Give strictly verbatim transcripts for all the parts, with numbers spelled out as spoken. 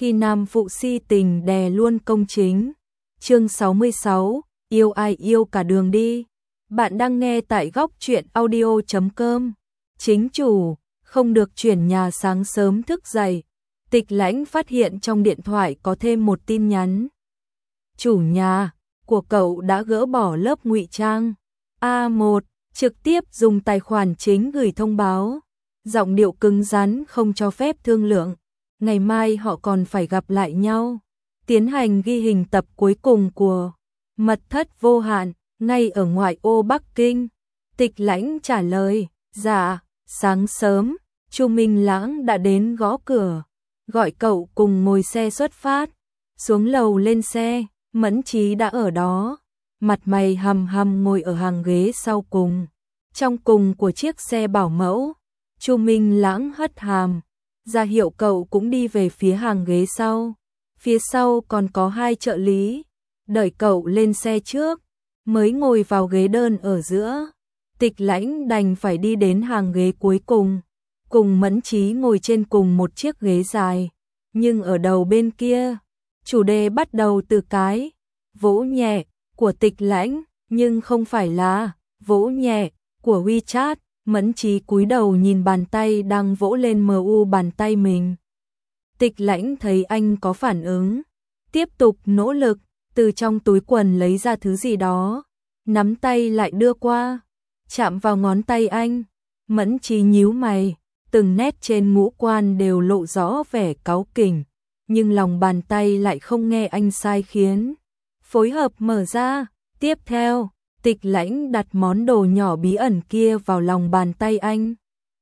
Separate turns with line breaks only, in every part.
khi nam phụ si tình đè luôn công chính. Chương sáu mươi sáu, yêu ai yêu cả đường đi. Bạn đang nghe tại góc truyện audio chấm com. Chính chủ, không được chuyển nhà sáng sớm thức dậy. Tịch Lãnh phát hiện trong điện thoại có thêm một tin nhắn. Chủ nhà của cậu đã gỡ bỏ lớp ngụy trang. A một, trực tiếp dùng tài khoản chính gửi thông báo. Giọng điệu cứng rắn không cho phép thương lượng. Ngày mai họ còn phải gặp lại nhau. Tiến hành ghi hình tập cuối cùng của Mật thất vô hạn, ngay ở ngoại ô Bắc Kinh. Tịch Lãnh trả lời, dạ, sáng sớm, Chu Minh Lãng đã đến gõ cửa, gọi cậu cùng ngồi xe xuất phát. Xuống lầu lên xe, Mẫn Trí đã ở đó, mặt mày hầm hầm ngồi ở hàng ghế sau cùng. Trong cùng của chiếc xe bảo mẫu, Chu Minh Lãng hất hàm, ra hiệu cậu cũng đi về phía hàng ghế sau. Phía sau còn có hai trợ lý, đợi cậu lên xe trước, mới ngồi vào ghế đơn ở giữa. Tịch Lãnh đành phải đi đến hàng ghế cuối cùng, cùng Mẫn Trí ngồi trên cùng một chiếc ghế dài. Nhưng ở đầu bên kia, chủ đề bắt đầu từ cái vỗ nhẹ của Tịch Lãnh, nhưng không phải là vỗ nhẹ của WeChat. Mẫn Trí cúi đầu nhìn bàn tay đang vỗ lên mu bàn tay mình. Tịch Lãnh thấy anh có phản ứng, tiếp tục nỗ lực, từ trong túi quần lấy ra thứ gì đó, nắm tay lại đưa qua, chạm vào ngón tay anh. Mẫn Trí nhíu mày, từng nét trên ngũ quan đều lộ rõ vẻ cáu kỉnh, nhưng lòng bàn tay lại không nghe anh sai khiến. Phối hợp mở ra, tiếp theo, Tịch Lãnh đặt món đồ nhỏ bí ẩn kia vào lòng bàn tay anh.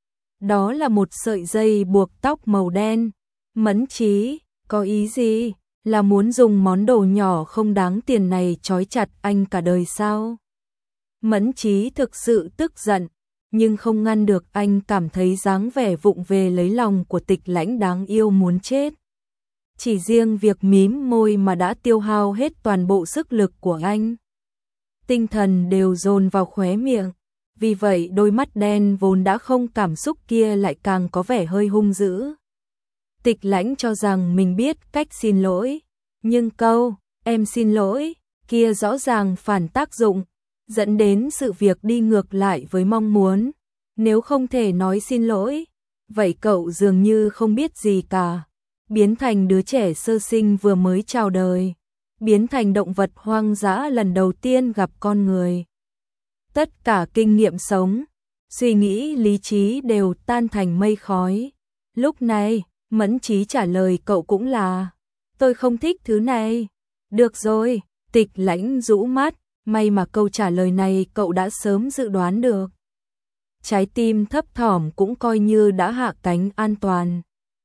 Đó là một sợi dây buộc tóc màu đen. Mẫn Trí, có ý gì? Là muốn dùng món đồ nhỏ không đáng tiền này trói chặt anh cả đời sao? Mẫn Trí thực sự tức giận, nhưng không ngăn được anh cảm thấy dáng vẻ vụng về lấy lòng của Tịch Lãnh đáng yêu muốn chết. Chỉ riêng việc mím môi mà đã tiêu hao hết toàn bộ sức lực của anh. Tinh thần đều dồn vào khóe miệng, vì vậy đôi mắt đen vốn đã không cảm xúc kia lại càng có vẻ hơi hung dữ. Tịch Lãnh cho rằng mình biết cách xin lỗi, nhưng câu em xin lỗi kia rõ ràng phản tác dụng, dẫn đến sự việc đi ngược lại với mong muốn. Nếu không thể nói xin lỗi, vậy cậu dường như không biết gì cả, biến thành đứa trẻ sơ sinh vừa mới chào đời, biến thành động vật hoang dã lần đầu tiên gặp con người. Tất cả kinh nghiệm sống, suy nghĩ lý trí đều tan thành mây khói. Lúc này, Mẫn Trí trả lời cậu cũng là, tôi không thích thứ này. Được rồi, Tịch Lãnh rũ mắt, may mà câu trả lời này cậu đã sớm dự đoán được. Trái tim thấp thỏm cũng coi như đã hạ cánh an toàn.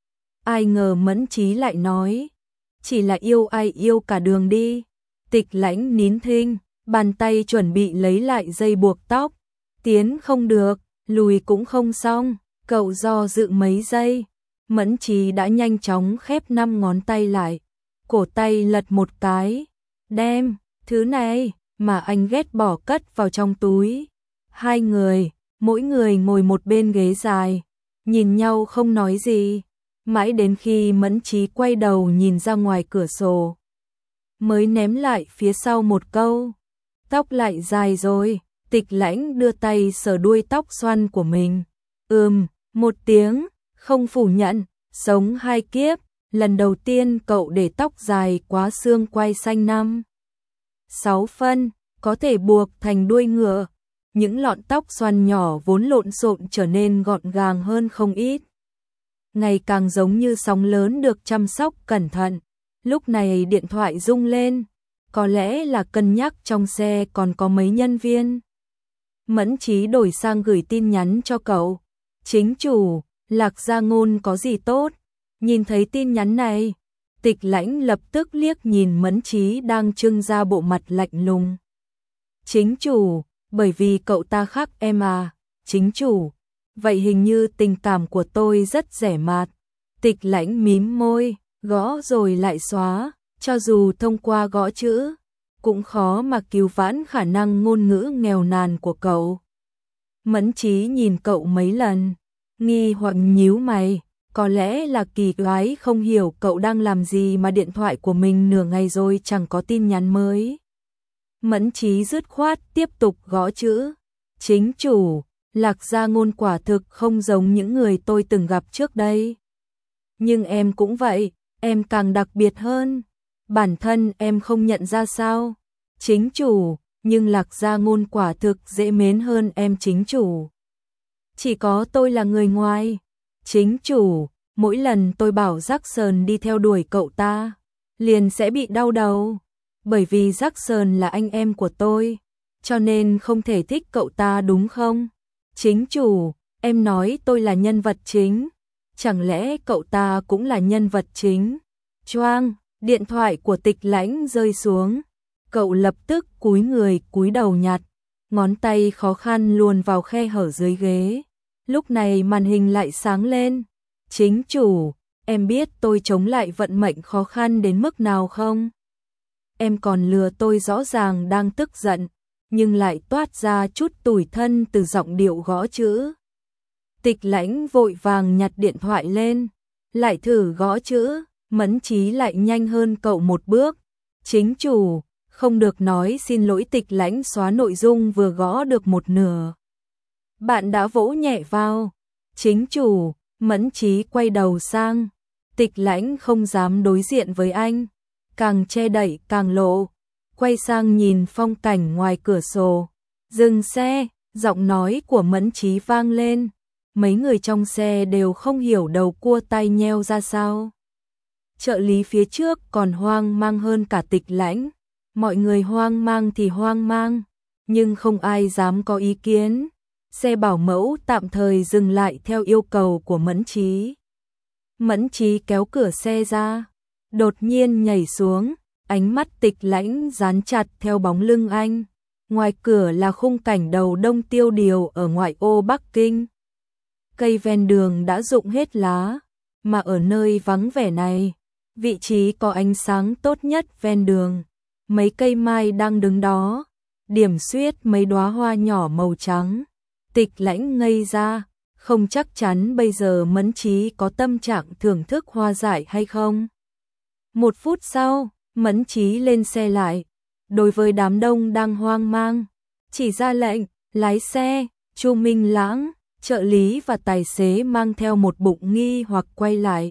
Ai ngờ Mẫn Trí lại nói, chỉ là yêu ai yêu cả đường đi. Tịch Lãnh nín thinh, bàn tay chuẩn bị lấy lại dây buộc tóc. Tiến không được, lùi cũng không xong, cậu do dự mấy giây. Mẫn Trí đã nhanh chóng khép năm ngón tay lại, cổ tay lật một cái, đem thứ này mà anh ghét bỏ cất vào trong túi. Hai người, mỗi người ngồi một bên ghế dài, nhìn nhau không nói gì, mãi đến khi Mẫn Trí quay đầu nhìn ra ngoài cửa sổ, mới ném lại phía sau một câu, tóc lại dài rồi. Tịch Lãnh đưa tay sờ đuôi tóc xoăn của mình, ừm, một tiếng, không phủ nhận, sống hai kiếp, lần đầu tiên cậu để tóc dài quá xương quai xanh năm sáu phân, có thể buộc thành đuôi ngựa. Những lọn tóc xoăn nhỏ vốn lộn xộn trở nên gọn gàng hơn không ít, ngày càng giống như sóng lớn được chăm sóc cẩn thận. Lúc này điện thoại rung lên, có lẽ là cân nhắc trong xe còn có mấy nhân viên. Mẫn Trí đổi sang gửi tin nhắn cho cậu, chính chủ, Lạc Gia Ngôn có gì tốt? Nhìn thấy tin nhắn này, Tịch Lãnh lập tức liếc nhìn Mẫn Trí đang trưng ra bộ mặt lạnh lùng. Chính chủ, bởi vì cậu ta khác em à? Chính chủ, vậy hình như tình cảm của tôi rất rẻ mạt. Tịch Lãnh mím môi, gõ rồi lại xóa, cho dù thông qua gõ chữ, cũng khó mà cứu vãn khả năng ngôn ngữ nghèo nàn của cậu. Mẫn Trí nhìn cậu mấy lần, nghi hoặc nhíu mày, Có lẽ là kỳ quái không hiểu cậu đang làm gì mà điện thoại của mình nửa ngày rồi chẳng có tin nhắn mới. Mẫn Chí dứt khoát tiếp tục gõ chữ. Chính chủ, Lạc Gia Ngôn quả thực không giống những người tôi từng gặp trước đây. Nhưng em cũng vậy, em càng đặc biệt hơn. Bản thân em không nhận ra sao? Chính chủ, nhưng Lạc Gia Ngôn quả thực dễ mến hơn em chính chủ. Chỉ có tôi là người ngoài. Chính chủ, mỗi lần tôi bảo Jackson đi theo đuổi cậu ta, liền sẽ bị đau đầu. Bởi vì Jackson là anh em của tôi, cho nên không thể thích cậu ta đúng không? Chính chủ, em nói tôi là nhân vật chính. Chẳng lẽ cậu ta cũng là nhân vật chính? Choang, điện thoại của Tịch Lãnh rơi xuống. Cậu lập tức cúi người cúi đầu nhặt, ngón tay khó khăn luồn vào khe hở dưới ghế. Lúc này màn hình lại sáng lên. Chính chủ, em biết tôi chống lại vận mệnh khó khăn đến mức nào không? Em còn lừa tôi rõ ràng đang tức giận, nhưng lại toát ra chút tủi thân từ giọng điệu gõ chữ. Tịch Lãnh vội vàng nhặt điện thoại lên, lại thử gõ chữ, Mẫn Chí lại nhanh hơn cậu một bước. Chính chủ, không được nói xin lỗi. Tịch Lãnh xóa nội dung vừa gõ được một nửa. Bạn đã vỗ nhẹ vào. Chính chủ, Mẫn Chí quay đầu sang. Tịch Lãnh không dám đối diện với anh, càng che đậy càng lộ. Quay sang nhìn phong cảnh ngoài cửa sổ. Dừng xe, giọng nói của Mẫn Chí vang lên. Mấy người trong xe đều không hiểu đầu cua tai nheo ra sao. Trợ lý phía trước còn hoang mang hơn cả Tịch Lãnh. Mọi người hoang mang thì hoang mang, nhưng không ai dám có ý kiến. Xe bảo mẫu tạm thời dừng lại theo yêu cầu của Mẫn Chí. Mẫn Chí kéo cửa xe ra, đột nhiên nhảy xuống, ánh mắt Tịch Lãnh dán chặt theo bóng lưng anh. Ngoài cửa là khung cảnh đầu đông tiêu điều ở ngoại ô Bắc Kinh. Cây ven đường đã rụng hết lá, mà ở nơi vắng vẻ này, vị trí có ánh sáng tốt nhất ven đường, mấy cây mai đang đứng đó, điểm xuyết mấy đóa hoa nhỏ màu trắng. Tịch Lãnh ngây ra, không chắc chắn bây giờ Mẫn Chí có tâm trạng thưởng thức hoa dại hay không. Một phút sau, Mẫn Chí lên xe lại, đối với đám đông đang hoang mang, chỉ ra lệnh, lái xe. Chu Minh Lãng, trợ lý và tài xế mang theo một bụng nghi hoặc quay lại.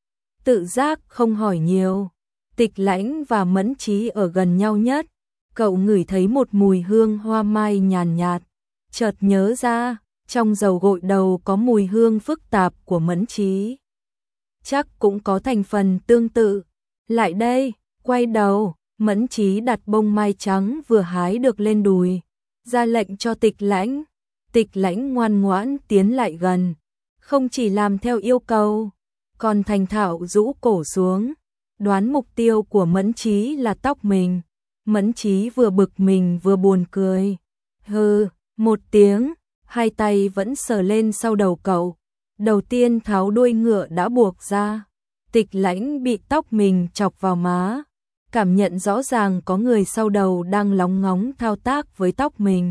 Tự giác không hỏi nhiều. Tịch Lãnh và Mẫn Chí ở gần nhau nhất, cậu ngửi thấy một mùi hương hoa mai nhàn nhạt, chợt nhớ ra, trong dầu gội đầu có mùi hương phức tạp của Mẫn Chí. Chắc cũng có thành phần tương tự. Lại đây, quay đầu, Mẫn Chí đặt bông mai trắng vừa hái được lên đùi, ra lệnh cho Tịch Lãnh. Tịch Lãnh ngoan ngoãn tiến lại gần, không chỉ làm theo yêu cầu, còn thành thạo rũ cổ xuống, đoán mục tiêu của Mẫn Chí là tóc mình. Mẫn Chí vừa bực mình vừa buồn cười. Hừ, một tiếng, hai tay vẫn sờ lên sau đầu cậu. Đầu tiên tháo đuôi ngựa đã buộc ra. Tịch Lãnh bị tóc mình chọc vào má, cảm nhận rõ ràng có người sau đầu đang lóng ngóng thao tác với tóc mình.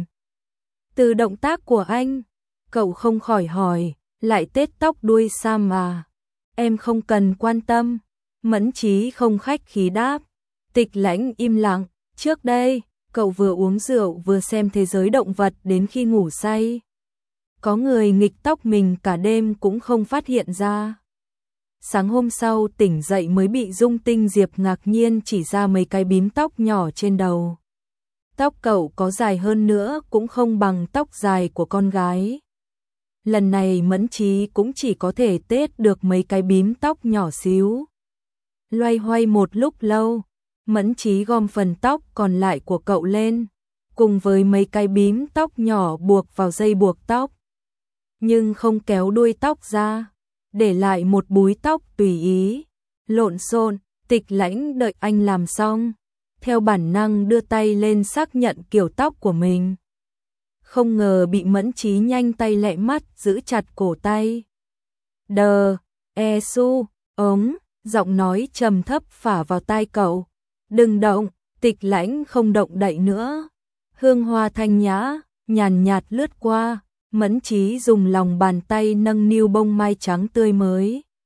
Từ động tác của anh, cậu không khỏi hỏi, lại tết tóc đuôi Sam à? Em không cần quan tâm. Mẫn Chí không khách khí đáp. Tịch Lãnh im lặng. Trước đây, cậu vừa uống rượu vừa xem thế giới động vật đến khi ngủ say. Có người nghịch tóc mình cả đêm cũng không phát hiện ra. Sáng hôm sau tỉnh dậy mới bị Dung Tinh Diệp ngạc nhiên chỉ ra mấy cái bím tóc nhỏ trên đầu. Tóc cậu có dài hơn nữa cũng không bằng tóc dài của con gái. Lần này Mẫn Chí cũng chỉ có thể tết được mấy cái bím tóc nhỏ xíu. Loay hoay một lúc lâu, Mẫn Chí gom phần tóc còn lại của cậu lên, cùng với mấy cái bím tóc nhỏ buộc vào dây buộc tóc. Nhưng không kéo đuôi tóc ra, để lại một búi tóc tùy ý, lộn xộn. Tịch Lãnh đợi anh làm xong, theo bản năng đưa tay lên xác nhận kiểu tóc của mình. Không ngờ bị Mẫn Chí nhanh tay lẹ mắt giữ chặt cổ tay. Đờ, e su, ống, giọng nói trầm thấp phả vào tai cậu. Đừng động. Tịch Lãnh không động đậy nữa. Hương hoa thanh nhã, nhàn nhạt lướt qua. Mẫn Chí dùng lòng bàn tay nâng niu bông mai trắng tươi mới.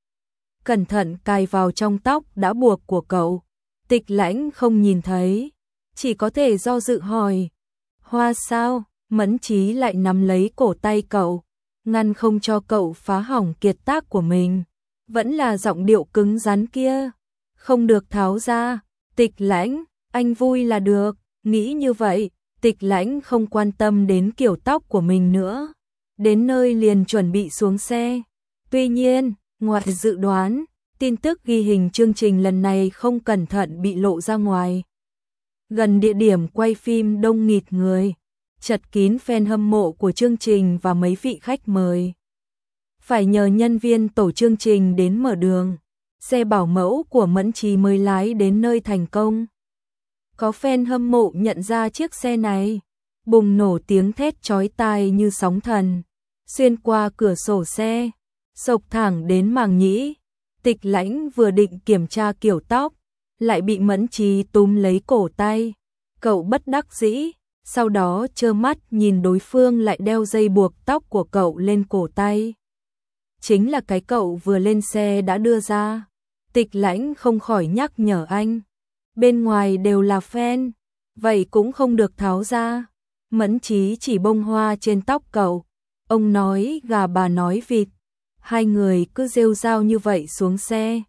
cẩn thận cài vào trong tóc đã buộc của cậu. Tịch Lãnh không nhìn thấy, chỉ có thể do dự hỏi. Hoa sao? Mẫn Chí lại nắm lấy cổ tay cậu, ngăn không cho cậu phá hỏng kiệt tác của mình. Vẫn là giọng điệu cứng rắn kia. Không được tháo ra. Tịch Lãnh, anh vui là được. Nghĩ như vậy, Tịch Lãnh không quan tâm đến kiểu tóc của mình nữa. Đến nơi liền chuẩn bị xuống xe. Tuy nhiên, ngoài dự đoán, tin tức ghi hình chương trình lần này không cẩn thận bị lộ ra ngoài. Gần địa điểm quay phim đông nghịt người, chật kín fan hâm mộ của chương trình và mấy vị khách mời. Phải nhờ nhân viên tổ chương trình đến mở đường, xe bảo mẫu của Mẫn Chí mới lái đến nơi thành công. Có fan hâm mộ nhận ra chiếc xe này, bùng nổ tiếng thét chói tai như sóng thần, xuyên qua cửa sổ xe, xộc thẳng đến màng nhĩ. Tịch Lãnh vừa định kiểm tra kiểu tóc, lại bị Mẫn Chí túm lấy cổ tay. Cậu bất đắc dĩ, sau đó trơ mắt nhìn đối phương lại đeo dây buộc tóc của cậu lên cổ tay. Chính là cái cậu vừa lên xe đã đưa ra. Tịch Lãnh không khỏi nhắc nhở anh. Bên ngoài đều là fan, vậy cũng không được tháo ra. Mẫn Chí chỉ bông hoa trên tóc cậu. Ông nói gà bà nói vịt. Hai người cứ rêu rao như vậy xuống xe.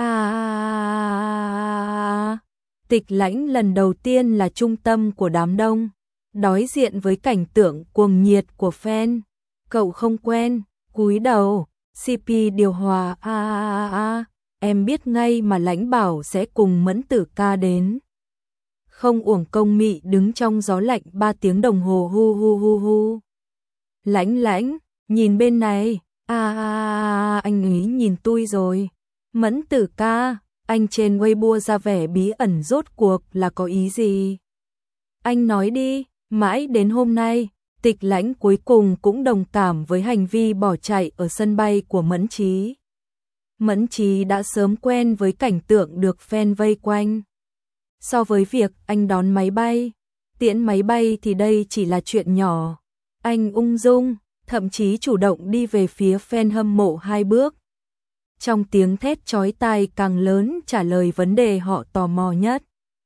À, Tịch Lãnh lần đầu tiên là trung tâm của đám đông, đối diện với cảnh tượng cuồng nhiệt của fan. Cậu không quen, cúi đầu, xê pê điều hòa. À, à, à, em biết ngay mà Lãnh bảo sẽ cùng Mẫn Tử ca đến. Không uổng công mị đứng trong gió lạnh ba tiếng đồng hồ. Hu hu hu hu. Lãnh Lãnh, nhìn bên này. À, à, anh ấy nhìn tôi rồi. Mẫn Tử ca, anh trên Weibo ra vẻ bí ẩn rốt cuộc là có ý gì? Anh nói đi. Mãi đến hôm nay, Tịch Lãnh cuối cùng cũng đồng cảm với hành vi bỏ chạy ở sân bay của Mẫn Chí. Mẫn Chí đã sớm quen với cảnh tượng được fan vây quanh. So với việc anh đón máy bay, tiễn máy bay thì đây chỉ là chuyện nhỏ. Anh ung dung, thậm chí chủ động đi về phía fan hâm mộ hai bước. Trong tiếng thét chói tai càng lớn trả lời vấn đề họ tò mò nhất.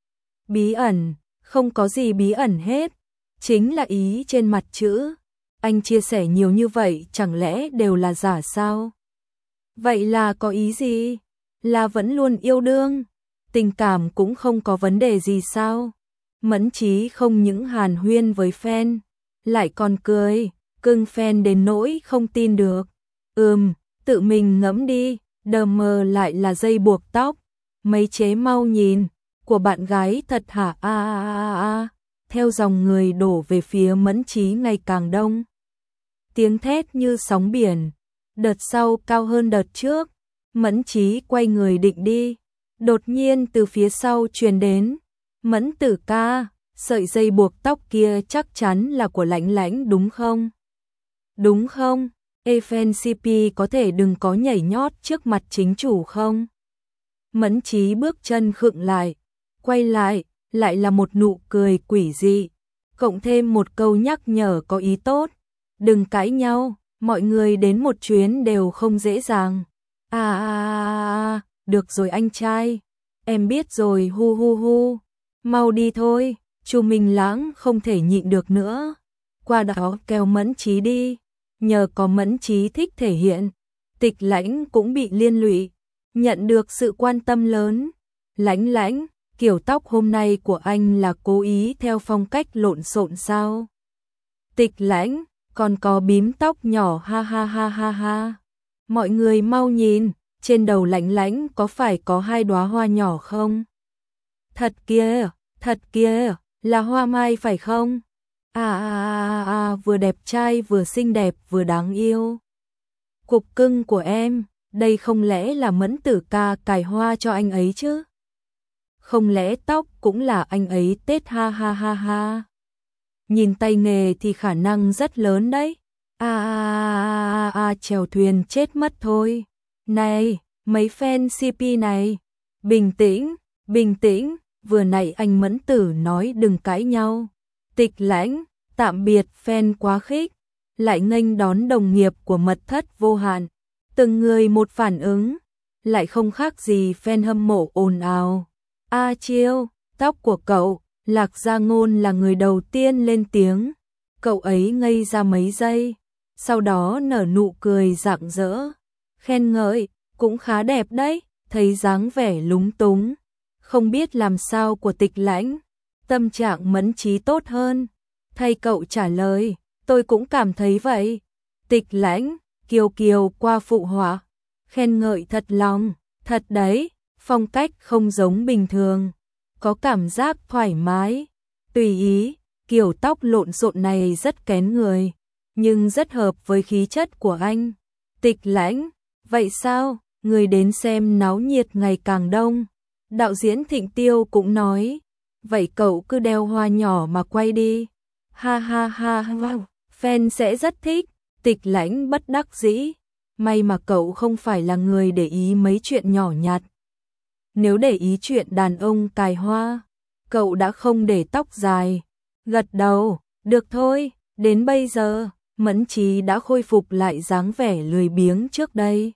Bí ẩn, không có gì bí ẩn hết, chính là ý trên mặt chữ. Anh chia sẻ nhiều như vậy chẳng lẽ đều là giả sao? Vậy là có ý gì? Là vẫn luôn yêu đương, tình cảm cũng không có vấn đề gì sao? Mẫn Chí không những hàn huyên với fan, lại còn cười, cưng fan đến nỗi không tin được. Ừm, tự mình ngẫm đi, đờ mờ lại là dây buộc tóc. Mấy chế mau nhìn, của bạn gái thật hả? A a a a. Theo dòng người đổ về phía Mẫn Chí ngày càng đông. Tiếng thét như sóng biển, đợt sau cao hơn đợt trước. Mẫn Chí quay người định đi, đột nhiên từ phía sau truyền đến. Mẫn Tử ca, sợi dây buộc tóc kia chắc chắn là của Lãnh Lãnh đúng không? Đúng không? Ê fan xê pê có thể đừng có nhảy nhót trước mặt chính chủ không? Mẫn Chí bước chân khựng lại, quay lại, lại là một nụ cười quỷ dị, cộng thêm một câu nhắc nhở có ý tốt. Đừng cãi nhau, mọi người đến một chuyến đều không dễ dàng. À, à, à, à được rồi anh trai, em biết rồi. Hu hu hu, mau đi thôi. Chu Minh Lãng không thể nhịn được nữa, qua đó kéo Mẫn Chí đi. Nhờ có Mẫn Chí thích thể hiện, Tịch Lãnh cũng bị liên lụy, nhận được sự quan tâm lớn. Lãnh Lãnh, kiểu tóc hôm nay của anh là cố ý theo phong cách lộn xộn sao? Tịch Lãnh, còn có bím tóc nhỏ. Ha ha ha ha ha. Mọi người mau nhìn, trên đầu Lãnh Lãnh có phải có hai đóa hoa nhỏ không? Thật kia, thật kia, là hoa mai phải không? À à à à, vừa đẹp trai vừa xinh đẹp vừa đáng yêu. Cục cưng của em, đây không lẽ là Mẫn Tử ca cài hoa cho anh ấy chứ? Không lẽ tóc cũng là anh ấy tết? Ha ha ha ha. Nhìn tay nghề thì khả năng rất lớn đấy. À à à à, chèo thuyền chết mất thôi. Này, mấy fan xê pê này, bình tĩnh, bình tĩnh, vừa nãy anh Mẫn Tử nói đừng cãi nhau. Tịch Lãnh, tạm biệt fan quá khích, lại nghênh đón đồng nghiệp của mật thất vô hạn. Từng người một phản ứng, lại không khác gì fan hâm mộ ồn ào. A Chiêu, tóc của cậu. Lạc Gia Ngôn là người đầu tiên lên tiếng. Cậu ấy ngây ra mấy giây, sau đó nở nụ cười rạng rỡ, khen ngợi, cũng khá đẹp đấy, thấy dáng vẻ lúng túng, không biết làm sao của Tịch Lãnh. Tâm trạng Mẫn Trí tốt hơn, thay cậu trả lời, tôi cũng cảm thấy vậy. Tịch Lãnh, kiều kiều qua phụ họa, khen ngợi thật lòng, thật đấy, phong cách không giống bình thường, có cảm giác thoải mái, tùy ý, kiểu tóc lộn xộn này rất kén người, nhưng rất hợp với khí chất của anh. Tịch Lãnh, vậy sao, người đến xem náo nhiệt ngày càng đông. Đạo diễn Thịnh Tiêu cũng nói, vậy cậu cứ đeo hoa nhỏ mà quay đi. Ha ha ha, wow, fan sẽ rất thích. Tịch Lãnh bất đắc dĩ, may mà cậu không phải là người để ý mấy chuyện nhỏ nhặt. Nếu để ý chuyện đàn ông cài hoa, cậu đã không để tóc dài. Gật đầu, được thôi, đến bây giờ, Mẫn Trí đã khôi phục lại dáng vẻ lười biếng trước đây.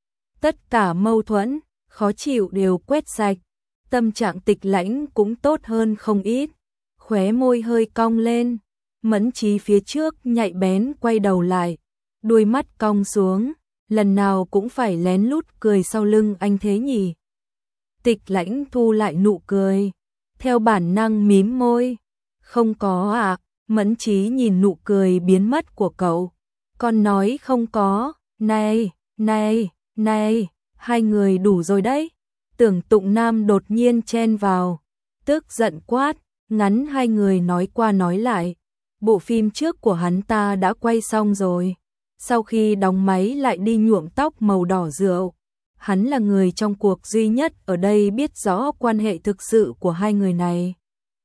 Tất cả mâu thuẫn, khó chịu đều quét sạch, tâm trạng Tịch Lãnh cũng tốt hơn không ít, khóe môi hơi cong lên, Mẫn Trí phía trước nhạy bén quay đầu lại, đuôi mắt cong xuống, lần nào cũng phải lén lút cười sau lưng anh thế nhỉ. Tịch Lãnh thu lại nụ cười, theo bản năng mím môi. Không có ạ, à, Mẫn Trí nhìn nụ cười biến mất của cậu. Con nói không có, này, này, này, hai người đủ rồi đấy. Tưởng Tụng Nam đột nhiên chen vào, tức giận quát, ngắn hai người nói qua nói lại. Bộ phim trước của hắn ta đã quay xong rồi, sau khi đóng máy lại đi nhuộm tóc màu đỏ rượu. Hắn là người trong cuộc duy nhất ở đây biết rõ quan hệ thực sự của hai người này.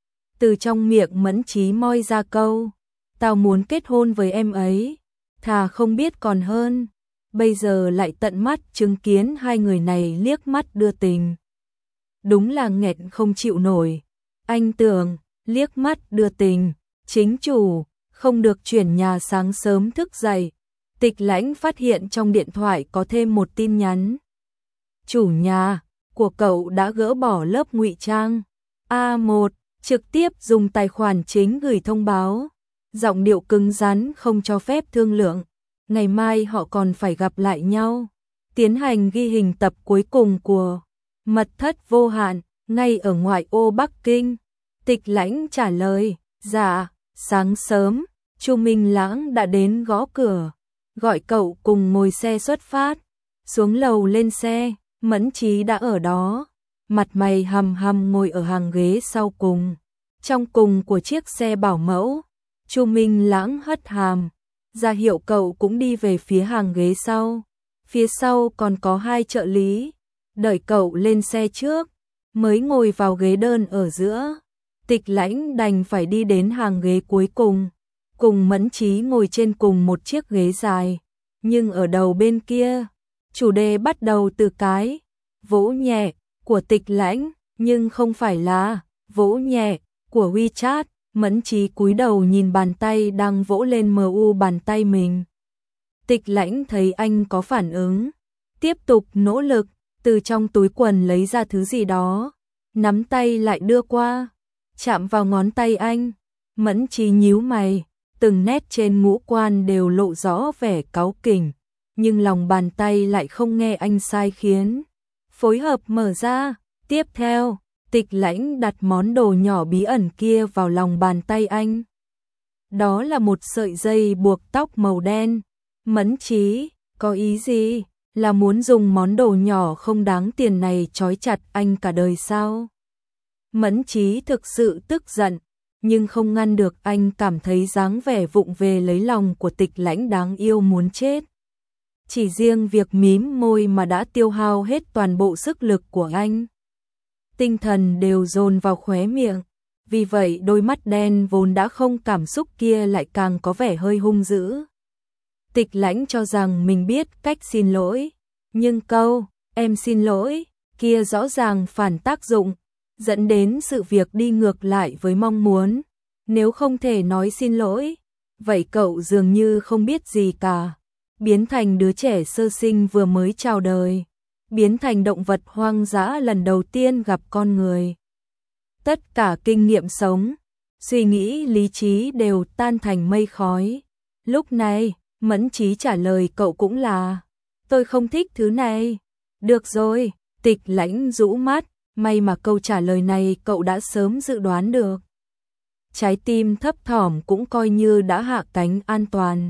Từ trong miệng Mẫn Trí moi ra câu, tao muốn kết hôn với em ấy, thà không biết còn hơn. Bây giờ lại tận mắt chứng kiến hai người này liếc mắt đưa tình. Đúng là nghẹn không chịu nổi. Anh tưởng, liếc mắt đưa tình, chính chủ, không được chuyển nhà sáng sớm thức dậy. Tịch Lãnh phát hiện trong điện thoại có thêm một tin nhắn. Chủ nhà của cậu đã gỡ bỏ lớp ngụy trang. A một, trực tiếp dùng tài khoản chính gửi thông báo. Giọng điệu cứng rắn không cho phép thương lượng. Ngày mai họ còn phải gặp lại nhau, tiến hành ghi hình tập cuối cùng của Mật Thất Vô Hạn, ngay ở ngoại ô Bắc Kinh. Tịch Lãnh trả lời, dạ, sáng sớm, Chu Minh Lãng đã đến gõ cửa, gọi cậu cùng ngồi xe xuất phát. Xuống lầu lên xe, Mẫn Trí đã ở đó, mặt mày hầm hầm ngồi ở hàng ghế sau cùng. Trong cùng của chiếc xe bảo mẫu, Chu Minh Lãng hất hàm, ra hiệu cậu cũng đi về phía hàng ghế sau. Phía sau còn có hai trợ lý, đợi cậu lên xe trước, mới ngồi vào ghế đơn ở giữa. Tịch Lãnh đành phải đi đến hàng ghế cuối cùng, cùng Mẫn Trí ngồi trên cùng một chiếc ghế dài. Nhưng ở đầu bên kia, chủ đề bắt đầu từ cái vỗ nhẹ của Tịch Lãnh, nhưng không phải là vỗ nhẹ của WeChat. Mẫn Trí cúi đầu nhìn bàn tay đang vỗ lên mờ u bàn tay mình. Tịch Lãnh thấy anh có phản ứng, tiếp tục nỗ lực, từ trong túi quần lấy ra thứ gì đó, nắm tay lại đưa qua, chạm vào ngón tay anh. Mẫn Trí nhíu mày, từng nét trên ngũ quan đều lộ rõ vẻ cáu kỉnh, nhưng lòng bàn tay lại không nghe anh sai khiến. Phối hợp mở ra, tiếp theo, Tịch Lãnh đặt món đồ nhỏ bí ẩn kia vào lòng bàn tay anh. Đó là một sợi dây buộc tóc màu đen. Mẫn Trí, có ý gì? Là muốn dùng món đồ nhỏ không đáng tiền này trói chặt anh cả đời sao? Mẫn Trí thực sự tức giận, nhưng không ngăn được anh cảm thấy dáng vẻ vụng về lấy lòng của Tịch Lãnh đáng yêu muốn chết. Chỉ riêng việc mím môi mà đã tiêu hao hết toàn bộ sức lực của anh. Tinh thần đều dồn vào khóe miệng, vì vậy đôi mắt đen vốn đã không cảm xúc kia lại càng có vẻ hơi hung dữ. Tịch Lãnh cho rằng mình biết cách xin lỗi, nhưng câu em xin lỗi kia rõ ràng phản tác dụng, dẫn đến sự việc đi ngược lại với mong muốn. Nếu không thể nói xin lỗi, vậy cậu dường như không biết gì cả, biến thành đứa trẻ sơ sinh vừa mới chào đời. biến thành động vật hoang dã lần đầu tiên gặp con người. Tất cả kinh nghiệm sống, suy nghĩ lý trí đều tan thành mây khói. Lúc này, Mẫn Chí trả lời cậu cũng là, tôi không thích thứ này. Được rồi, Tịch Lãnh rũ mắt, may mà câu trả lời này cậu đã sớm dự đoán được. Trái tim thấp thỏm cũng coi như đã hạ cánh an toàn.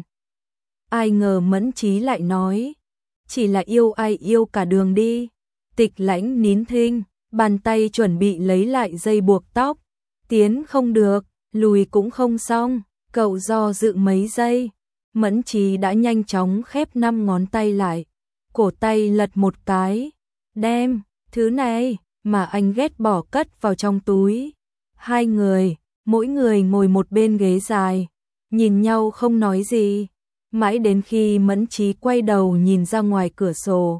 Ai ngờ Mẫn Chí lại nói, chỉ là yêu ai yêu cả đường đi. Tịch Lãnh nín thinh, bàn tay chuẩn bị lấy lại dây buộc tóc. Tiến không được, lùi cũng không xong, cậu do dự mấy giây. Mẫn Chí đã nhanh chóng khép năm ngón tay lại, cổ tay lật một cái, đem thứ này mà anh ghét bỏ cất vào trong túi. Hai người, mỗi người ngồi một bên ghế dài, nhìn nhau không nói gì, mãi đến khi Mẫn Chí quay đầu nhìn ra ngoài cửa sổ,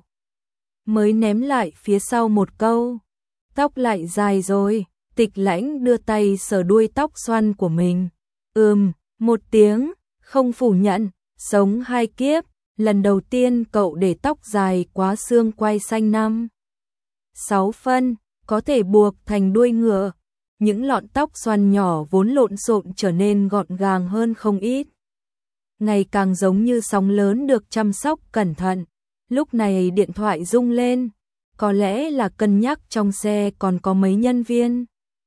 mới ném lại phía sau một câu, tóc lại dài rồi. Tịch Lãnh đưa tay sờ đuôi tóc xoăn của mình. Ừm, một tiếng, không phủ nhận, sống hai kiếp, lần đầu tiên cậu để tóc dài quá xương quai xanh năm sáu phân, có thể buộc thành đuôi ngựa. Những lọn tóc xoăn nhỏ vốn lộn xộn trở nên gọn gàng hơn không ít. Ngày càng giống như sóng lớn được chăm sóc cẩn thận. Lúc này điện thoại rung lên, có lẽ là cân nhắc trong xe còn có mấy nhân viên.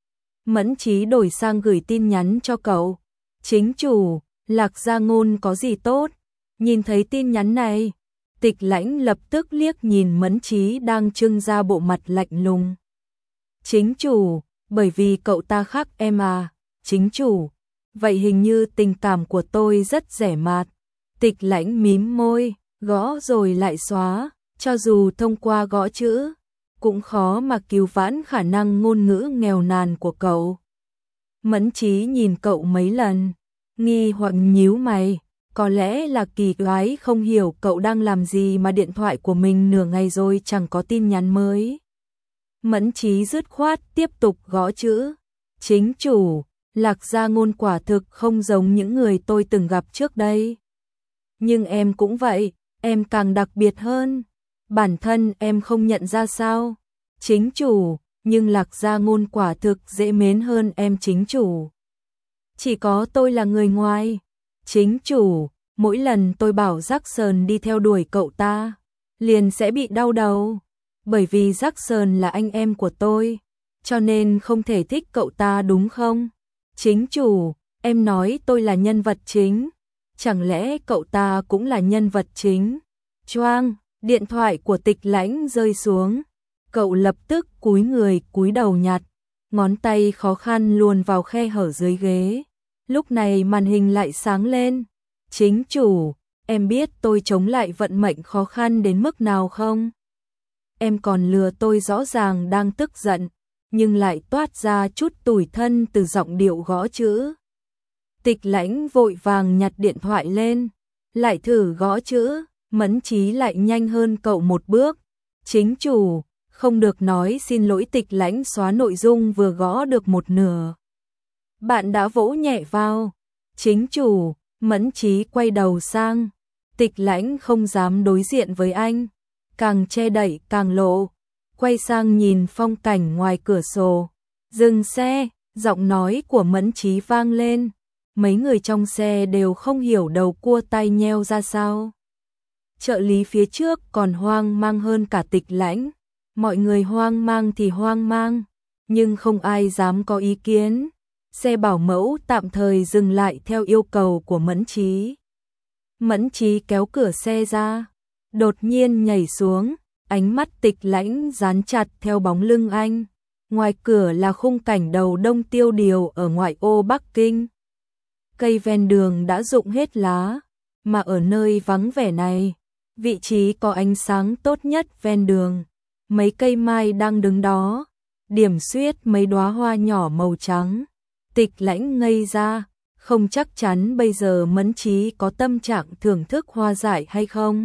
Mẫn Chí đổi sang gửi tin nhắn cho cậu. Chính chủ, Lạc Gia Ngôn có gì tốt? Nhìn thấy tin nhắn này, Tịch Lãnh lập tức liếc nhìn Mẫn Chí đang trưng ra bộ mặt lạnh lùng. Chính chủ, bởi vì cậu ta khác em à? Chính chủ, vậy hình như tình cảm của tôi rất rẻ mạt. Tịch Lãnh mím môi, gõ rồi lại xóa, cho dù thông qua gõ chữ, cũng khó mà cứu vãn khả năng ngôn ngữ nghèo nàn của cậu. Mẫn Chí nhìn cậu mấy lần, nghi hoặc nhíu mày, có lẽ là kỳ quái không hiểu cậu đang làm gì mà điện thoại của mình nửa ngày rồi chẳng có tin nhắn mới. Mẫn Chí dứt khoát tiếp tục gõ chữ. Chính chủ, Lạc Gia Ngôn quả thực không giống những người tôi từng gặp trước đây. Nhưng em cũng vậy, em càng đặc biệt hơn. Bản thân em không nhận ra sao? Chính chủ, nhưng Lạc Gia Ngôn quả thực dễ mến hơn em chính chủ. Chỉ có tôi là người ngoài. Chính chủ, mỗi lần tôi bảo Jackson đi theo đuổi cậu ta, liền sẽ bị đau đầu. Bởi vì Jackson là anh em của tôi, cho nên không thể thích cậu ta đúng không? Chính chủ, em nói tôi là nhân vật chính. Chẳng lẽ cậu ta cũng là nhân vật chính? Choang, điện thoại của Tịch Lãnh rơi xuống. Cậu lập tức cúi người cúi đầu nhặt, ngón tay khó khăn luồn vào khe hở dưới ghế. Lúc này màn hình lại sáng lên. Chính chủ, em biết tôi chống lại vận mệnh khó khăn đến mức nào không? Em còn lừa tôi rõ ràng đang tức giận, nhưng lại toát ra chút tủi thân từ giọng điệu gõ chữ. Tịch Lãnh vội vàng nhặt điện thoại lên, lại thử gõ chữ. Mẫn Chí lại nhanh hơn cậu một bước. Chính chủ, không được nói xin lỗi. Tịch Lãnh xóa nội dung vừa gõ được một nửa. Bạn đã vỗ nhẹ vào. Chính chủ, Mẫn Chí quay đầu sang. Tịch Lãnh không dám đối diện với anh, càng che đậy càng lộ. Quay sang nhìn phong cảnh ngoài cửa sổ. Dừng xe, giọng nói của Mẫn Chí vang lên. Mấy người trong xe đều không hiểu đầu cua tai nheo ra sao. Trợ lý phía trước còn hoang mang hơn cả Tịch Lãnh. Mọi người hoang mang thì hoang mang, nhưng không ai dám có ý kiến. Xe bảo mẫu tạm thời dừng lại theo yêu cầu của Mẫn Chí. Mẫn Chí kéo cửa xe ra, đột nhiên nhảy xuống, ánh mắt Tịch Lãnh dán chặt theo bóng lưng anh. Ngoài cửa là khung cảnh đầu đông tiêu điều ở ngoại ô Bắc Kinh. Cây ven đường đã rụng hết lá, mà ở nơi vắng vẻ này, vị trí có ánh sáng tốt nhất ven đường, mấy cây mai đang đứng đó, điểm xuyết mấy đóa hoa nhỏ màu trắng. Tịch Lãnh ngây ra, không chắc chắn bây giờ Mẫn Chí có tâm trạng thưởng thức hoa dại hay không.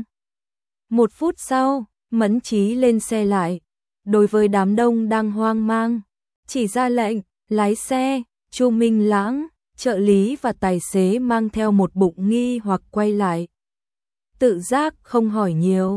Một phút sau, Mẫn Chí lên xe lại, đối với đám đông đang hoang mang, chỉ ra lệnh, lái xe. Chu Minh Lãng, trợ lý và tài xế mang theo một bụng nghi hoặc quay lại. Tự giác không hỏi nhiều,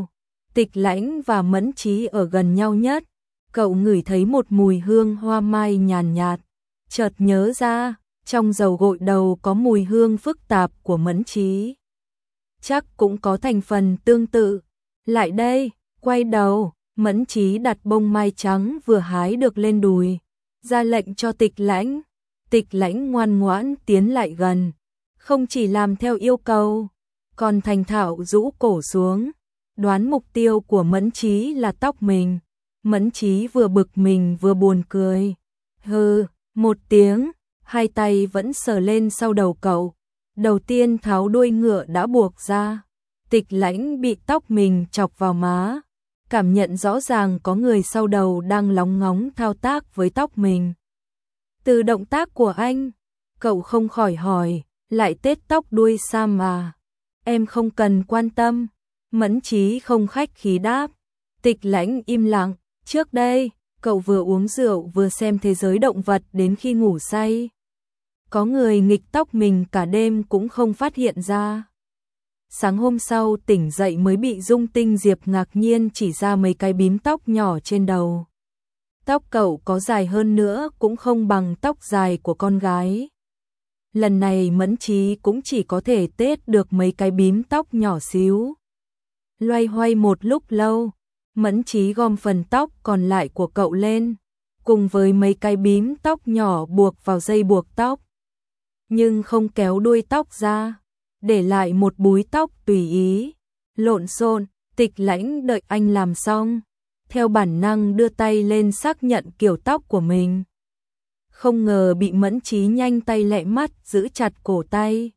Tịch Lãnh và Mẫn Trí ở gần nhau nhất, cậu ngửi thấy một mùi hương hoa mai nhàn nhạt, chợt nhớ ra, trong dầu gội đầu có mùi hương phức tạp của Mẫn Trí. Chắc cũng có thành phần tương tự. Lại đây, quay đầu, Mẫn Trí đặt bông mai trắng vừa hái được lên đùi, ra lệnh cho Tịch Lãnh. Tịch Lãnh ngoan ngoãn tiến lại gần, không chỉ làm theo yêu cầu, còn thành thạo rũ cổ xuống, đoán mục tiêu của Mẫn Trí là tóc mình. Mẫn Trí vừa bực mình vừa buồn cười. Hừ, một tiếng, hai tay vẫn sờ lên sau đầu cậu. Đầu tiên tháo đuôi ngựa đã buộc ra. Tịch Lãnh bị tóc mình chọc vào má, cảm nhận rõ ràng có người sau đầu đang lóng ngóng thao tác với tóc mình. Từ động tác của anh, cậu không khỏi hỏi, lại tết tóc đuôi Sam à? Em không cần quan tâm. Mẫn Trí không khách khí đáp. Tịch Lãnh im lặng. Trước đây, cậu vừa uống rượu vừa xem thế giới động vật đến khi ngủ say. Có người nghịch tóc mình cả đêm cũng không phát hiện ra. Sáng hôm sau tỉnh dậy mới bị Dung Tinh Diệp ngạc nhiên chỉ ra mấy cái bím tóc nhỏ trên đầu. Tóc cậu có dài hơn nữa cũng không bằng tóc dài của con gái. Lần này Mẫn Trí cũng chỉ có thể tết được mấy cái bím tóc nhỏ xíu. Loay hoay một lúc lâu, Mẫn Trí gom phần tóc còn lại của cậu lên, cùng với mấy cái bím tóc nhỏ buộc vào dây buộc tóc. Nhưng không kéo đuôi tóc ra, để lại một búi tóc tùy ý, lộn xộn. Tịch Lãnh đợi anh làm xong, theo bản năng đưa tay lên xác nhận kiểu tóc của mình. Không ngờ bị Mẫn Trí nhanh tay lẹ mắt giữ chặt cổ tay.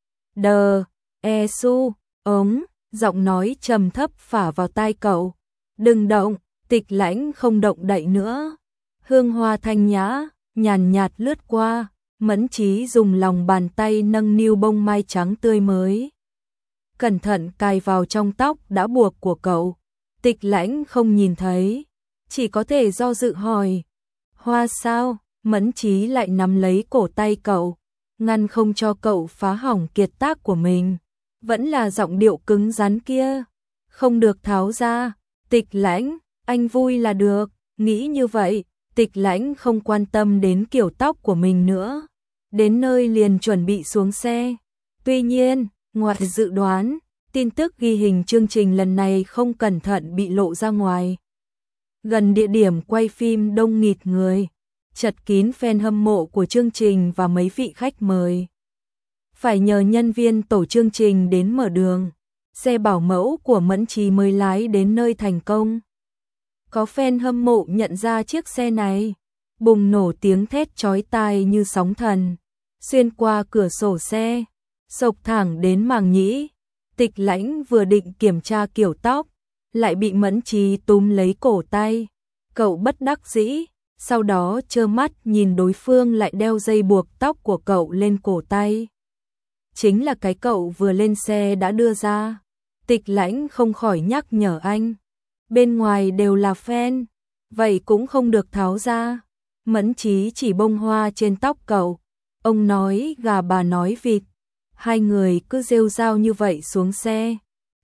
Đờ, e su, ống, giọng nói trầm thấp phả vào tai cậu. Đừng động. Tịch Lãnh không động đậy nữa. Hương hoa thanh nhã, nhàn nhạt lướt qua. Mẫn Trí dùng lòng bàn tay nâng niu bông mai trắng tươi mới, cẩn thận cài vào trong tóc đã buộc của cậu. Tịch Lãnh không nhìn thấy, chỉ có thể do dự hỏi. Hoa sao? Mẫn Trí lại nắm lấy cổ tay cậu, ngăn không cho cậu phá hỏng kiệt tác của mình. Vẫn là giọng điệu cứng rắn kia. Không được tháo ra. Tịch Lãnh, anh vui là được. Nghĩ như vậy, Tịch Lãnh không quan tâm đến kiểu tóc của mình nữa. Đến nơi liền chuẩn bị xuống xe. Tuy nhiên, ngoài dự đoán, tin tức ghi hình chương trình lần này không cẩn thận bị lộ ra ngoài. Gần địa điểm quay phim đông nghịt người, chật kín fan hâm mộ của chương trình và mấy vị khách mời. Phải nhờ nhân viên tổ chương trình đến mở đường, xe bảo mẫu của Mẫn Trí mới lái đến nơi thành công. Có fan hâm mộ nhận ra chiếc xe này, bùng nổ tiếng thét chói tai như sóng thần, xuyên qua cửa sổ xe, xộc thẳng đến màng nhĩ. Tịch Lãnh vừa định kiểm tra kiểu tóc, lại bị Mẫn Trí túm lấy cổ tay. Cậu bất đắc dĩ, sau đó trơ mắt nhìn đối phương lại đeo dây buộc tóc của cậu lên cổ tay. Chính là cái cậu vừa lên xe đã đưa ra. Tịch Lãnh không khỏi nhắc nhở anh. Bên ngoài đều là fan, vậy cũng không được tháo ra. Mẫn Trí chỉ bông hoa trên tóc cậu. Ông nói gà bà nói vịt. Hai người cứ rêu rao như vậy xuống xe.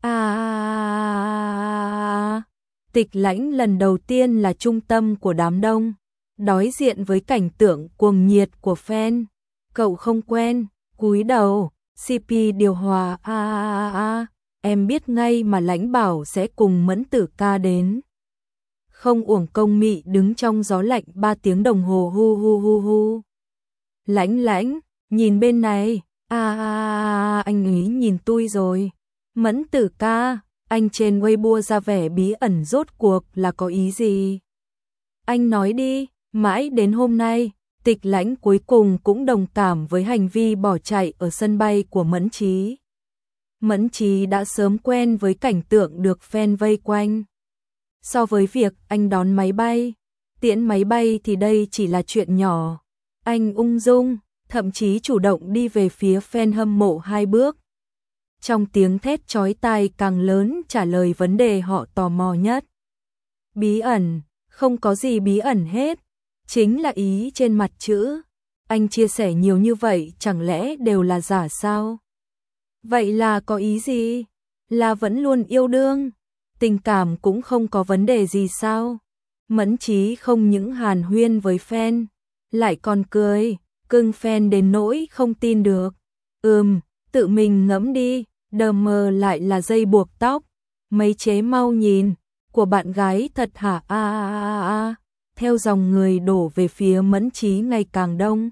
À, Tịch Lãnh lần đầu tiên là trung tâm của đám đông, đối diện với cảnh tượng cuồng nhiệt của fan. Cậu không quen, cúi đầu, xê pê điều hòa. À, à, à, em biết ngay mà Lãnh bảo sẽ cùng Mẫn Tử ca đến. Không uổng công Mị đứng trong gió lạnh ba tiếng đồng hồ. Hu hu hu hu. Lãnh Lãnh, nhìn bên này. À, à, à anh ấy nhìn tôi rồi. Mẫn Tử ca, anh trên Weibo ra vẻ bí ẩn rốt cuộc là có ý gì? Anh nói đi. Mãi đến hôm nay, Tịch Lãnh cuối cùng cũng đồng cảm với hành vi bỏ chạy ở sân bay của Mẫn Trí. Mẫn Trí đã sớm quen với cảnh tượng được fan vây quanh. So với việc anh đón máy bay, tiễn máy bay thì đây chỉ là chuyện nhỏ. Anh ung dung, thậm chí chủ động đi về phía fan hâm mộ hai bước. Trong tiếng thét chói tai càng lớn trả lời vấn đề họ tò mò nhất. Bí ẩn, không có gì bí ẩn hết. Chính là ý trên mặt chữ. Anh chia sẻ nhiều như vậy chẳng lẽ đều là giả sao? Vậy là có ý gì? Là vẫn luôn yêu đương? tình cảm cũng không có vấn đề gì sao? Mẫn Chí không những hàn huyên với fan, lại còn cười, cưng fan đến nỗi không tin được. Ừm, tự mình ngẫm đi, đờ mờ lại là dây buộc tóc. Mấy chế mau nhìn, của bạn gái thật hả? A a a a. Theo dòng người đổ về phía Mẫn Chí ngày càng đông.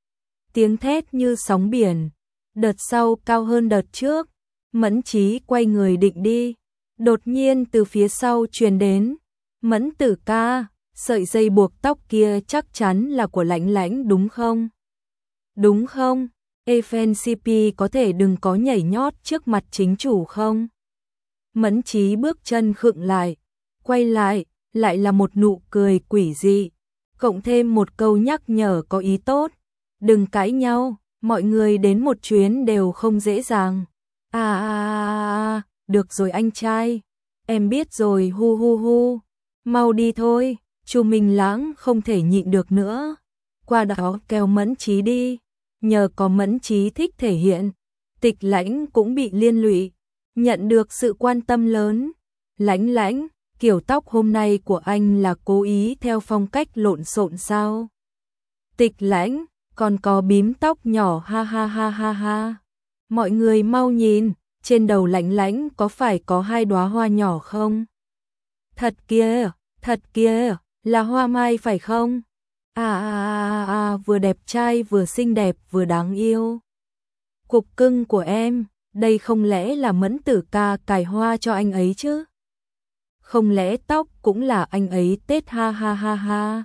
Tiếng thét như sóng biển, đợt sau cao hơn đợt trước. Mẫn Chí quay người định đi, đột nhiên từ phía sau truyền đến, Mẫn Tử ca, sợi dây buộc tóc kia chắc chắn là của Lãnh Lãnh đúng không? Đúng không? Ê fan xê pê có thể đừng có nhảy nhót trước mặt chính chủ không? Mẫn Chí bước chân khựng lại, quay lại, lại là một nụ cười quỷ dị, cộng thêm một câu nhắc nhở có ý tốt, đừng cãi nhau, mọi người đến một chuyến đều không dễ dàng. À, à, à, à được rồi anh trai, em biết rồi hu hu hu, mau đi thôi. Chu Minh Lãng không thể nhịn được nữa, qua đó kéo Mẫn Chí đi, nhờ có Mẫn Chí thích thể hiện, Tịch Lãnh cũng bị liên lụy, nhận được sự quan tâm lớn. Lãnh Lãnh, kiểu tóc hôm nay của anh là cố ý theo phong cách lộn xộn sao? Tịch Lãnh, còn có bím tóc nhỏ ha ha ha ha ha. Mọi người mau nhìn, trên đầu Lãnh Lãnh có phải có hai đóa hoa nhỏ không? Thật kia, thật kia, là hoa mai phải không? À à à à, vừa đẹp trai vừa xinh đẹp vừa đáng yêu. Cục cưng của em, đây không lẽ là Mẫn Tử ca cài hoa cho anh ấy chứ? Không lẽ tóc cũng là anh ấy tết ha ha ha ha.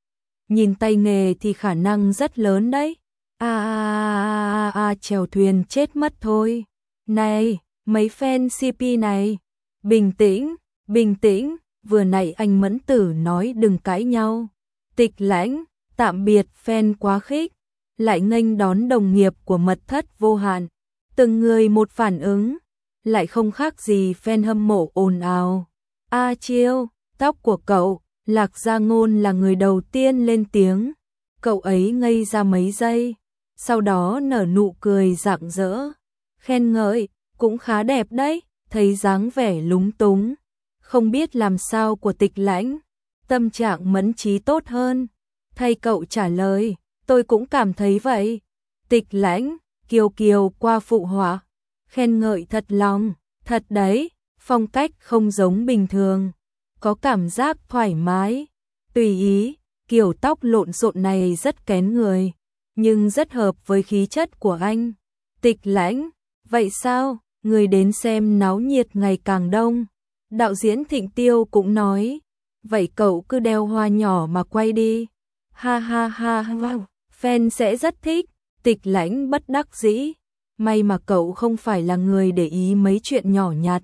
Nhìn tay nghề thì khả năng rất lớn đấy. À à à à à chèo thuyền chết mất thôi. Này, mấy fan xê pê này, bình tĩnh, bình tĩnh, vừa nãy anh Mẫn Tử nói đừng cãi nhau. Tịch Lãnh, tạm biệt fan quá khích, lại nghênh đón đồng nghiệp của mật thất vô hạn. Từng người một phản ứng, lại không khác gì fan hâm mộ ồn ào. A Chiêu, tóc của cậu, Lạc Gia Ngôn là người đầu tiên lên tiếng. Cậu ấy ngây ra mấy giây, sau đó nở nụ cười rạng rỡ, khen ngợi, cũng khá đẹp đấy, thấy dáng vẻ lúng túng, không biết làm sao của Tịch Lãnh. Tâm trạng Mẫn Chí tốt hơn, thay cậu trả lời, tôi cũng cảm thấy vậy. Tịch Lãnh, kiều kiều qua phụ họa, khen ngợi thật lòng, thật đấy, phong cách không giống bình thường, có cảm giác thoải mái, tùy ý, kiểu tóc lộn xộn này rất kén người, nhưng rất hợp với khí chất của anh. Tịch Lãnh, vậy sao, người đến xem náo nhiệt ngày càng đông. Đạo diễn Thịnh Tiêu cũng nói, vậy cậu cứ đeo hoa nhỏ mà quay đi. Ha ha ha, wow, fan sẽ rất thích. Tịch Lãnh bất đắc dĩ, may mà cậu không phải là người để ý mấy chuyện nhỏ nhặt.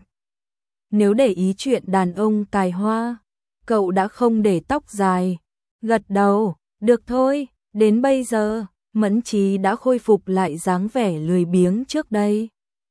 Nếu để ý chuyện đàn ông cài hoa, cậu đã không để tóc dài. Gật đầu, được thôi, đến bây giờ, Mẫn Chí đã khôi phục lại dáng vẻ lười biếng trước đây.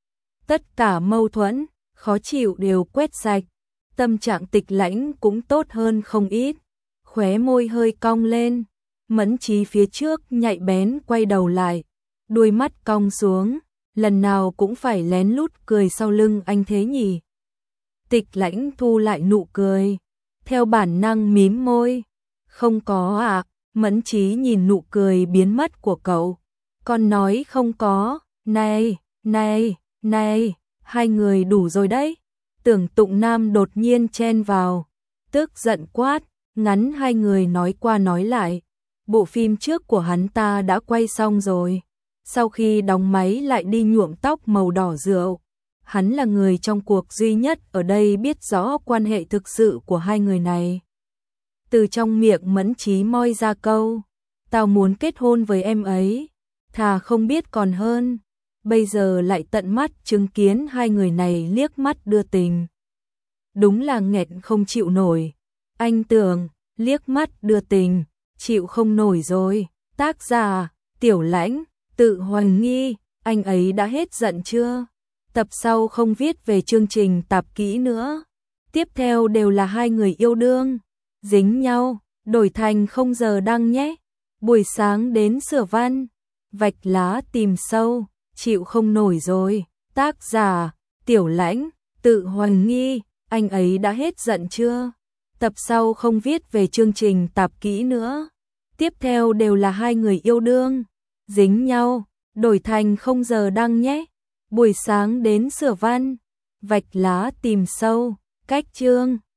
Tất cả mâu thuẫn, khó chịu đều quét sạch, tâm trạng Tịch Lãnh cũng tốt hơn không ít, khóe môi hơi cong lên, Mẫn Chí phía trước nhạy bén quay đầu lại, đuôi mắt cong xuống, lần nào cũng phải lén lút cười sau lưng anh thế nhỉ. Tịch Lãnh thu lại nụ cười, theo bản năng mím môi, không có ạ. À. Mẫn Chí nhìn nụ cười biến mất của cậu, còn nói không có, này, này, này, hai người đủ rồi đấy. Tưởng Tụng Nam đột nhiên chen vào, tức giận quát, ngắn hai người nói qua nói lại. Bộ phim trước của hắn ta đã quay xong rồi, sau khi đóng máy lại đi nhuộm tóc màu đỏ rượu. Hắn là người trong cuộc duy nhất ở đây biết rõ quan hệ thực sự của hai người này. Từ trong miệng Mẫn Chí moi ra câu, tao muốn kết hôn với em ấy, thà không biết còn hơn. Bây giờ lại tận mắt chứng kiến hai người này liếc mắt đưa tình. Đúng là nghẹn không chịu nổi. Anh tưởng, liếc mắt đưa tình, chịu không nổi rồi. Tác giả, Tiểu Lãnh, tự hoài nghi, anh ấy đã hết giận chưa? Tập sau không viết về chương trình tạp kỹ nữa. Tiếp theo đều là hai người yêu đương, dính nhau, đổi thành không giờ đăng nhé. Buổi sáng đến sửa văn, vạch lá tìm sâu, chịu không nổi rồi. Tác giả, Tiểu Lãnh, tự hoài nghi, anh ấy đã hết giận chưa? Tập sau không viết về chương trình tạp kỹ nữa. Tiếp theo đều là hai người yêu đương, dính nhau, đổi thành không giờ đăng nhé. Buổi sáng đến sửa văn, vạch lá tìm sâu, cách chương.